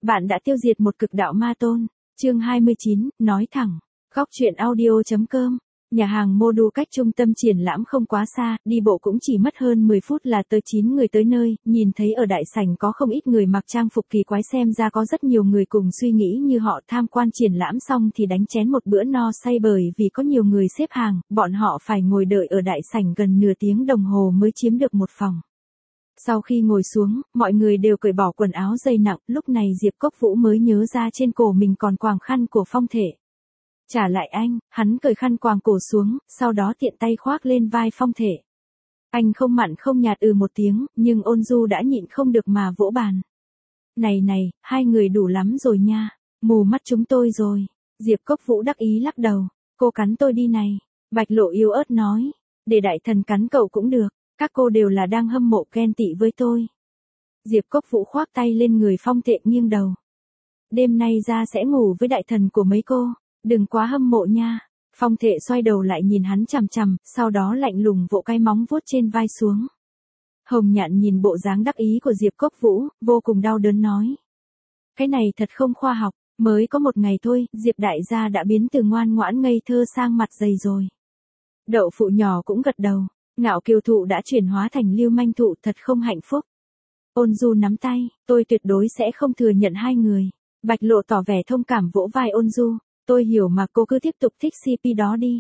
Bạn đã tiêu diệt một cực đạo ma tôn. Chương 29, nói thẳng. Góc truyện audio.com. Nhà hàng Modu cách trung tâm triển lãm không quá xa, đi bộ cũng chỉ mất hơn 10 phút là tới 9 người tới nơi, nhìn thấy ở đại sảnh có không ít người mặc trang phục kỳ quái, xem ra có rất nhiều người cùng suy nghĩ như họ. Tham quan triển lãm xong thì đánh chén một bữa no say, bởi vì có nhiều người xếp hàng, bọn họ phải ngồi đợi ở đại sảnh gần nửa tiếng đồng hồ mới chiếm được một phòng. Sau khi ngồi xuống, mọi người đều cởi bỏ quần áo dày nặng, lúc này Diệp Cốc Vũ mới nhớ ra trên cổ mình còn quàng khăn của Phong Thể. Trả lại anh, hắn cởi khăn quàng cổ xuống, sau đó tiện tay khoác lên vai Phong Thể. Anh không mặn không nhạt một tiếng, nhưng Ôn Du đã nhịn không được mà vỗ bàn. Này này, hai người đủ lắm rồi nha, mù mắt chúng tôi rồi. Diệp Cốc Vũ đắc ý lắc đầu, cô cắn tôi đi này. Bạch Lộ yếu ớt nói, để đại thần cắn cậu cũng được, các cô đều là đang hâm mộ ghen tị với tôi. Diệp Cốc Vũ khoác tay lên người Phong Thể nghiêng đầu. Đêm nay ra sẽ ngủ với đại thần của mấy cô. Đừng quá hâm mộ nha. Phong Thể xoay đầu lại nhìn hắn chằm chằm, sau đó lạnh lùng vỗ cái móng vuốt trên vai xuống. Hồng Nhạn nhìn bộ dáng đắc ý của Diệp Cốc Vũ, vô cùng đau đớn nói. Cái này thật không khoa học, mới có một ngày thôi, Diệp đại gia đã biến từ ngoan ngoãn ngây thơ sang mặt dày rồi. Đậu Phụ nhỏ cũng gật đầu, Ngạo Kiều Thụ đã chuyển hóa thành Lưu Manh Thụ, thật không hạnh phúc. Ôn Du nắm tay, tôi tuyệt đối sẽ không thừa nhận hai người. Bạch Lộ tỏ vẻ thông cảm vỗ vai Ôn Du. Tôi hiểu mà, cô cứ tiếp tục thích CP đó đi.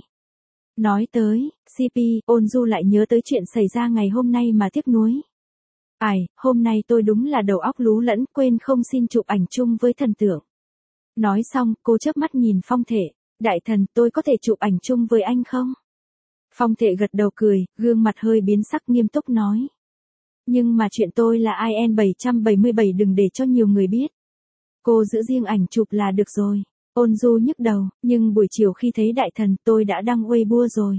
Nói tới CP, Ôn Du lại nhớ tới chuyện xảy ra ngày hôm nay mà tiếc nuối. Ai, hôm nay tôi đúng là đầu óc lú lẫn, quên không xin chụp ảnh chung với thần tượng. Nói xong, cô chớp mắt nhìn Phong Thể. Đại thần, tôi có thể chụp ảnh chung với anh không? Phong Thể gật đầu cười, gương mặt hơi biến sắc, nghiêm túc nói. Nhưng mà chuyện tôi là IN 777, đừng để cho nhiều người biết. Cô giữ riêng ảnh chụp là được rồi. Ôn Du nhức đầu, nhưng buổi chiều khi thấy đại thần tôi đã đăng Weibo rồi.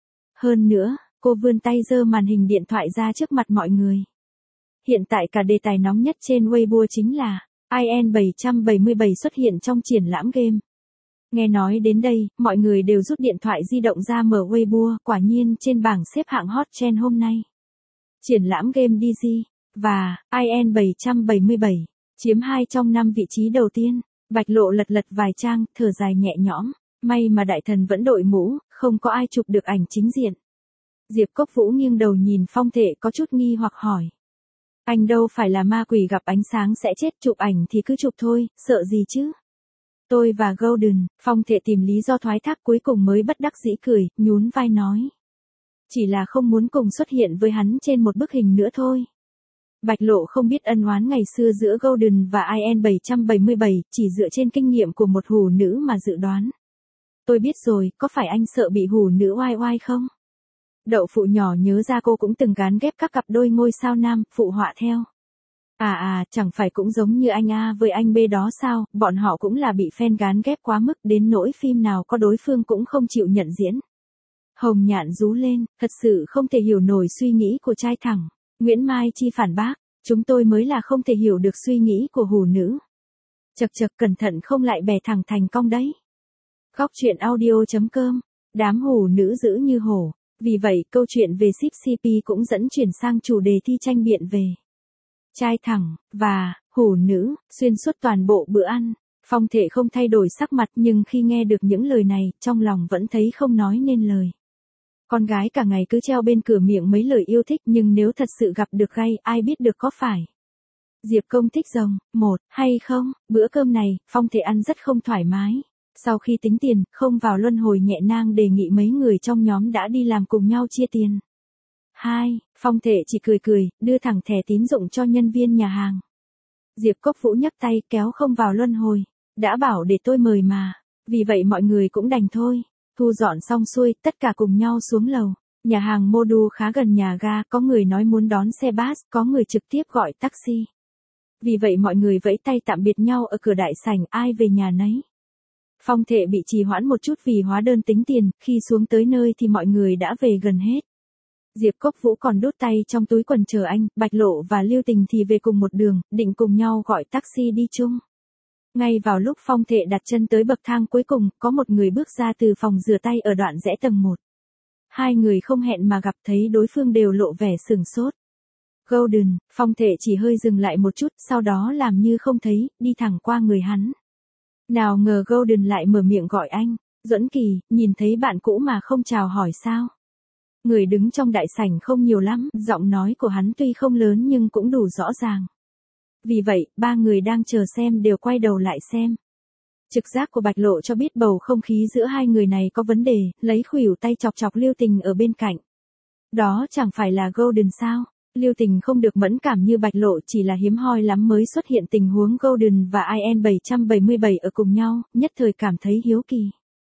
Hơn nữa, cô vươn tay giơ màn hình điện thoại ra trước mặt mọi người. Hiện tại cả đề tài nóng nhất trên Weibo chính là IN 777 xuất hiện trong triển lãm game. Nghe nói đến đây, mọi người đều rút điện thoại di động ra mở Weibo, quả nhiên trên bảng xếp hạng hot trend hôm nay. Triển lãm game DG và IN 777 chiếm 2 trong 5 vị trí đầu tiên. Bạch Lộ lật lật vài trang, thở dài nhẹ nhõm, may mà đại thần vẫn đội mũ, không có ai chụp được ảnh chính diện. Diệp Cốc Vũ nghiêng đầu nhìn Phong Thể có chút nghi hoặc hỏi. Anh đâu phải là ma quỷ gặp ánh sáng sẽ chết, chụp ảnh thì cứ chụp thôi, sợ gì chứ? Tôi và Golden, Phong Thể tìm lý do thoái thác, cuối cùng mới bất đắc dĩ cười, nhún vai nói. Chỉ là không muốn cùng xuất hiện với hắn trên một bức hình nữa thôi. Bạch Lộ không biết ân oán ngày xưa giữa Golden và IN 777, chỉ dựa trên kinh nghiệm của một hủ nữ mà dự đoán. Tôi biết rồi, có phải anh sợ bị hủ nữ oai oai không? Đậu Phụ nhỏ nhớ ra cô cũng từng gán ghép các cặp đôi ngôi sao nam, phụ họa theo. Chẳng phải cũng giống như anh A với anh B đó sao, bọn họ cũng là bị fan gán ghép quá mức đến nỗi phim nào có đối phương cũng không chịu nhận diễn. Hồng Nhạn rú lên, thật sự không thể hiểu nổi suy nghĩ của trai thẳng. Nguyễn Mai Chi phản bác, chúng tôi mới là không thể hiểu được suy nghĩ của hủ nữ. Chật chật, cẩn thận không lại bẻ thẳng thành cong đấy. Góc truyện audio.com, đám hủ nữ dữ như hổ. Vì vậy, câu chuyện về ship CP cũng dẫn chuyển sang chủ đề thi tranh biện về trai thẳng và hủ nữ xuyên suốt toàn bộ bữa ăn. Phong Thể không thay đổi sắc mặt, nhưng khi nghe được những lời này, trong lòng vẫn thấy không nói nên lời. Con gái cả ngày cứ treo bên cửa miệng mấy lời yêu thích, nhưng nếu thật sự gặp được gay, ai biết được có phải Diệp Công thích rồng, một, hay không? Bữa cơm này, Phong Thể ăn rất không thoải mái. Sau khi tính tiền, không vào luân hồi nhẹ nang đề nghị mấy người trong nhóm đã đi làm cùng nhau chia tiền. 2. Phong Thể chỉ cười cười, đưa thẳng thẻ tín dụng cho nhân viên nhà hàng. Diệp Cốc Vũ nhấc tay kéo không vào luân hồi. Đã bảo để tôi mời mà. Vì vậy mọi người cũng đành thôi. Thu dọn xong xuôi, tất cả cùng nhau xuống lầu. Nhà hàng Modu khá gần nhà ga, có người nói muốn đón xe bus, có người trực tiếp gọi taxi. Vì vậy mọi người vẫy tay tạm biệt nhau ở cửa đại sảnh, ai về nhà nấy. Phong Thể bị trì hoãn một chút vì hóa đơn tính tiền, khi xuống tới nơi thì mọi người đã về gần hết. Diệp Cốc Vũ còn đút tay trong túi quần chờ anh, Bạch Lộ và Lưu Tình thì về cùng một đường, định cùng nhau gọi taxi đi chung. Ngay vào lúc Phong Thể đặt chân tới bậc thang cuối cùng, có một người bước ra từ phòng rửa tay ở đoạn rẽ tầng 1. Hai người không hẹn mà gặp, thấy đối phương đều lộ vẻ sửng sốt. Golden, Phong Thệ chỉ hơi dừng lại một chút, sau đó làm như không thấy, đi thẳng qua người hắn. Nào ngờ Golden lại mở miệng gọi anh, Duẫn Kỳ, nhìn thấy bạn cũ mà không chào hỏi sao? Người đứng trong đại sảnh không nhiều lắm, giọng nói của hắn tuy không lớn nhưng cũng đủ rõ ràng. Vì vậy, ba người đang chờ xem đều quay đầu lại xem. Trực giác của Bạch Lộ cho biết bầu không khí giữa hai người này có vấn đề, lấy khuỷu tay chọc chọc Lưu Tình ở bên cạnh. Đó chẳng phải là Golden sao? Lưu Tình không được mẫn cảm như Bạch Lộ, chỉ là hiếm hoi lắm mới xuất hiện tình huống Golden và IN 777 ở cùng nhau, nhất thời cảm thấy hiếu kỳ.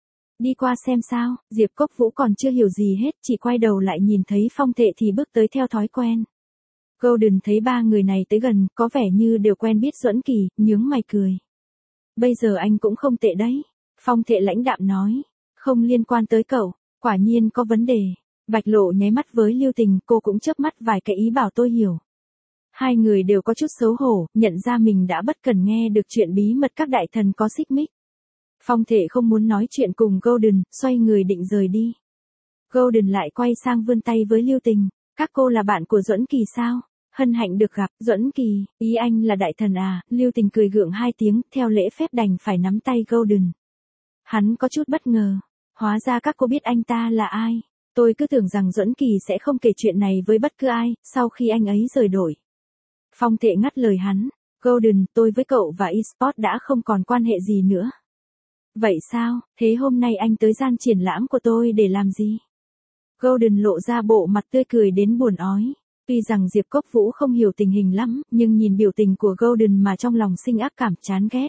Đi qua xem sao, Diệp Cốc Vũ còn chưa hiểu gì hết, chỉ quay đầu lại nhìn thấy Phong Thệ thì bước tới theo thói quen. Golden thấy ba người này tới gần, có vẻ như đều quen biết Duẫn Kỳ, nhướng mày cười. Bây giờ anh cũng không tệ đấy. Phong Thệ lãnh đạm nói. Không liên quan tới cậu, quả nhiên có vấn đề. Bạch Lộ nháy mắt với Lưu Tình, cô cũng chớp mắt vài cái ý bảo tôi hiểu. Hai người đều có chút xấu hổ, nhận ra mình đã bất cần nghe được chuyện bí mật các đại thần có xích mích. Phong Thệ không muốn nói chuyện cùng Golden, xoay người định rời đi. Golden lại quay sang vươn tay với Lưu Tình. Các cô là bạn của Duẫn Kỳ sao? Hân hạnh được gặp, Duẫn Kỳ, ý anh là đại thần à? Lưu Tình cười gượng hai tiếng, theo lễ phép đành phải nắm tay Golden. Hắn có chút bất ngờ. Hóa ra các cô biết anh ta là ai. Tôi cứ tưởng rằng Duẫn Kỳ sẽ không kể chuyện này với bất cứ ai, sau khi anh ấy rời đổi. Phong Thệ ngắt lời hắn. Golden, tôi với cậu và eSport đã không còn quan hệ gì nữa. Vậy sao, thế hôm nay anh tới gian triển lãm của tôi để làm gì? Golden lộ ra bộ mặt tươi cười đến buồn ói. Tuy rằng Diệp Cốc Vũ không hiểu tình hình lắm, nhưng nhìn biểu tình của Golden mà trong lòng sinh ác cảm chán ghét.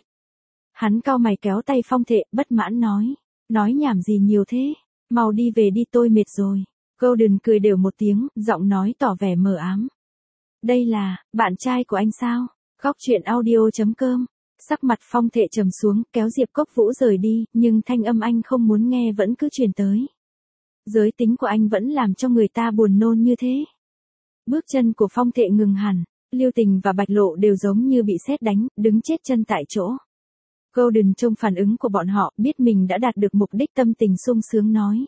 Hắn cau mày kéo tay Phong Thệ, bất mãn nói. Nói nhảm gì nhiều thế? Mau đi về đi, tôi mệt rồi. Golden cười đều một tiếng, giọng nói tỏ vẻ mờ ám. Đây là, bạn trai của anh sao? Góc truyện audio.com. Sắc mặt Phong Thệ trầm xuống, kéo Diệp Cốc Vũ rời đi, nhưng thanh âm anh không muốn nghe vẫn cứ truyền tới. Giới tính của anh vẫn làm cho người ta buồn nôn như thế. Bước chân của Phong Thệ ngừng hẳn, Lưu Tình và Bạch Lộ đều giống như bị sét đánh, đứng chết chân tại chỗ. Golden trông phản ứng của bọn họ, biết mình đã đạt được mục đích, tâm tình sung sướng nói.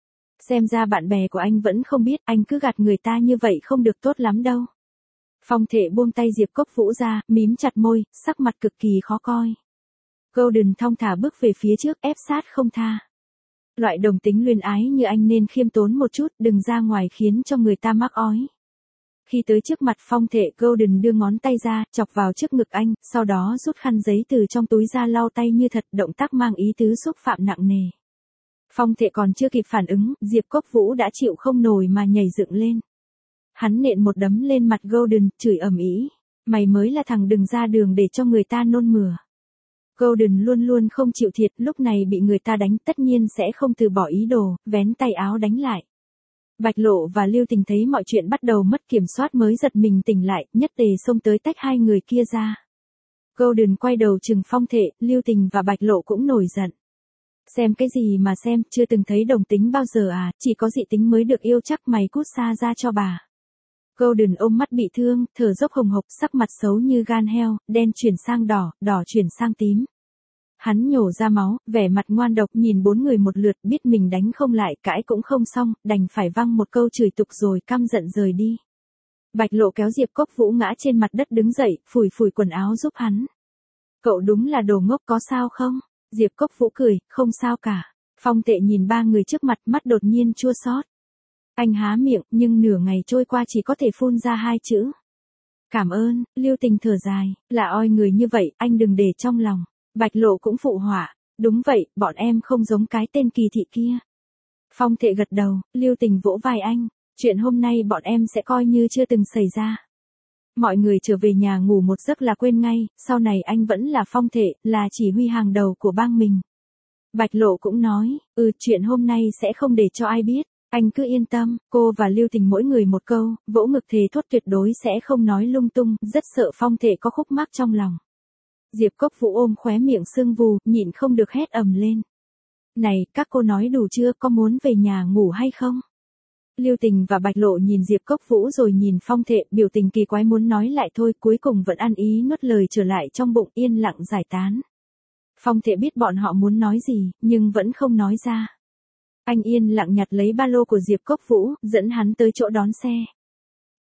Xem ra bạn bè của anh vẫn không biết, anh cứ gạt người ta như vậy không được tốt lắm đâu. Phong Thệ buông tay Diệp Cốc Vũ ra, mím chặt môi, sắc mặt cực kỳ khó coi. Golden thong thả bước về phía trước, ép sát không tha. Loại đồng tính luyến ái như anh nên khiêm tốn một chút, đừng ra ngoài khiến cho người ta mắc ói. Khi tới trước mặt Phong Thệ, Golden đưa ngón tay ra, chọc vào trước ngực anh, sau đó rút khăn giấy từ trong túi ra lau tay như thật, động tác mang ý tứ xúc phạm nặng nề. Phong Thệ còn chưa kịp phản ứng, Diệp Cốc Vũ đã chịu không nổi mà nhảy dựng lên. Hắn nện một đấm lên mặt Golden, chửi ầm ĩ. Mày mới là thằng đừng ra đường để cho người ta nôn mửa. Golden luôn luôn không chịu thiệt, lúc này bị người ta đánh tất nhiên sẽ không từ bỏ ý đồ, vén tay áo đánh lại. Bạch Lộ và Lưu Tình thấy mọi chuyện bắt đầu mất kiểm soát mới giật mình tỉnh lại, nhất tề xông tới tách hai người kia ra. Golden quay đầu trừng Phong Thệ, Lưu Tình và Bạch Lộ cũng nổi giận. Xem cái gì mà xem, chưa từng thấy đồng tính bao giờ à, chỉ có dị tính mới được yêu, chắc mày cút xa ra cho bà. Golden ôm mắt bị thương, thở dốc hồng hộc, sắc mặt xấu như gan heo, đen chuyển sang đỏ, đỏ chuyển sang tím. Hắn nhổ ra máu, vẻ mặt ngoan độc nhìn bốn người một lượt, biết mình đánh không lại, cãi cũng không xong, đành phải văng một câu chửi tục rồi căm giận rời đi. Bạch Lộ kéo Diệp Cốc Vũ ngã trên mặt đất đứng dậy, phủi phủi quần áo giúp hắn. Cậu đúng là đồ ngốc, có sao không? Diệp Cốc Vũ cười, không sao cả. Phong Thệ nhìn ba người trước mặt, mắt đột nhiên chua xót. Anh há miệng, nhưng nửa ngày trôi qua chỉ có thể phun ra hai chữ. Cảm ơn. Lưu Tình thở dài, là oi người như vậy, anh đừng để trong lòng. Bạch Lộ cũng phụ họa, đúng vậy, bọn em không giống cái tên Kỳ Thị kia. Phong Thệ gật đầu, Lưu Tình vỗ vai anh, chuyện hôm nay bọn em sẽ coi như chưa từng xảy ra. Mọi người trở về nhà ngủ một giấc là quên ngay, sau này anh vẫn là Phong Thệ, là chỉ huy hàng đầu của bang mình. Bạch Lộ cũng nói, chuyện hôm nay sẽ không để cho ai biết, anh cứ yên tâm. Cô và Lưu Tình mỗi người một câu, vỗ ngực thề thốt tuyệt đối sẽ không nói lung tung, rất sợ Phong Thệ có khúc mắc trong lòng. Diệp Cốc Vũ ôm khóe miệng sưng vù, nhịn không được hét ầm lên. Này, các cô nói đủ chưa, có muốn về nhà ngủ hay không? Lưu Tình và Bạch Lộ nhìn Diệp Cốc Vũ rồi nhìn Phong Thệ, biểu tình kỳ quái muốn nói lại thôi, cuối cùng vẫn ăn ý nuốt lời trở lại trong bụng, yên lặng giải tán. Phong Thệ biết bọn họ muốn nói gì, nhưng vẫn không nói ra. Anh yên lặng nhặt lấy ba lô của Diệp Cốc Vũ, dẫn hắn tới chỗ đón xe.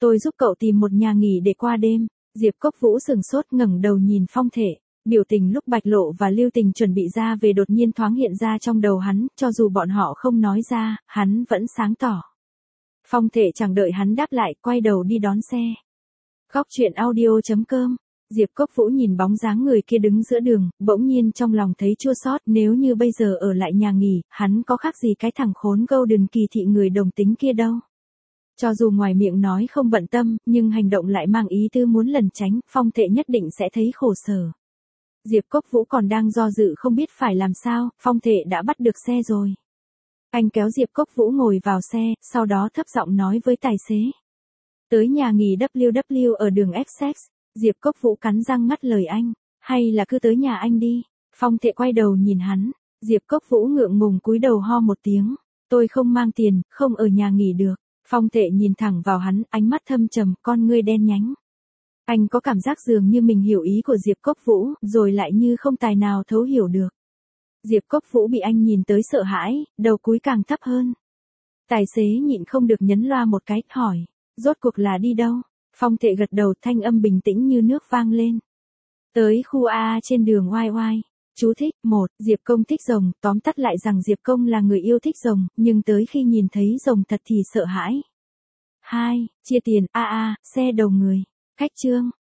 Tôi giúp cậu tìm một nhà nghỉ để qua đêm. Diệp Cốc Vũ sừng sốt ngẩng đầu nhìn Phong Thể. Biểu tình lúc Bạch Lộ và Lưu Tình chuẩn bị ra về đột nhiên thoáng hiện ra trong đầu hắn, cho dù bọn họ không nói ra, hắn vẫn sáng tỏ. Phong Thể chẳng đợi hắn đáp lại, quay đầu đi đón xe. Góc truyện audio.com. Diệp Cốc Vũ nhìn bóng dáng người kia đứng giữa đường, bỗng nhiên trong lòng thấy chua xót, nếu như bây giờ ở lại nhà nghỉ, hắn có khác gì cái thằng khốn Golden Kỳ thị người đồng tính kia đâu. Cho dù ngoài miệng nói không bận tâm, nhưng hành động lại mang ý tư muốn lẩn tránh, Phong Thể nhất định sẽ thấy khổ sở. Diệp Cốc Vũ còn đang do dự không biết phải làm sao, Phong Thể đã bắt được xe rồi. Anh kéo Diệp Cốc Vũ ngồi vào xe, sau đó thấp giọng nói với tài xế. Tới nhà nghỉ WW ở đường Essex. Diệp Cốc Vũ cắn răng ngắt lời anh. Hay là cứ tới nhà anh đi. Phong Thể quay đầu nhìn hắn. Diệp Cốc Vũ ngượng ngùng cúi đầu ho một tiếng. Tôi không mang tiền, không ở nhà nghỉ được. Phong Thể nhìn thẳng vào hắn, ánh mắt thâm trầm, con ngươi đen nhánh. Anh có cảm giác dường như mình hiểu ý của Diệp Cốc Vũ, rồi lại như không tài nào thấu hiểu được. Diệp Cốc Vũ bị anh nhìn tới sợ hãi, đầu cúi càng thấp hơn. Tài xế nhịn không được nhấn loa một cái, hỏi, rốt cuộc là đi đâu? Phong Thể gật đầu, thanh âm bình tĩnh như nước vang lên. Tới khu A trên đường oai oai. Chú thích, 1. Diệp Công thích rồng, tóm tắt lại rằng Diệp Công là người yêu thích rồng, nhưng tới khi nhìn thấy rồng thật thì sợ hãi. 2. Chia tiền, xe đầu người. Khách trương.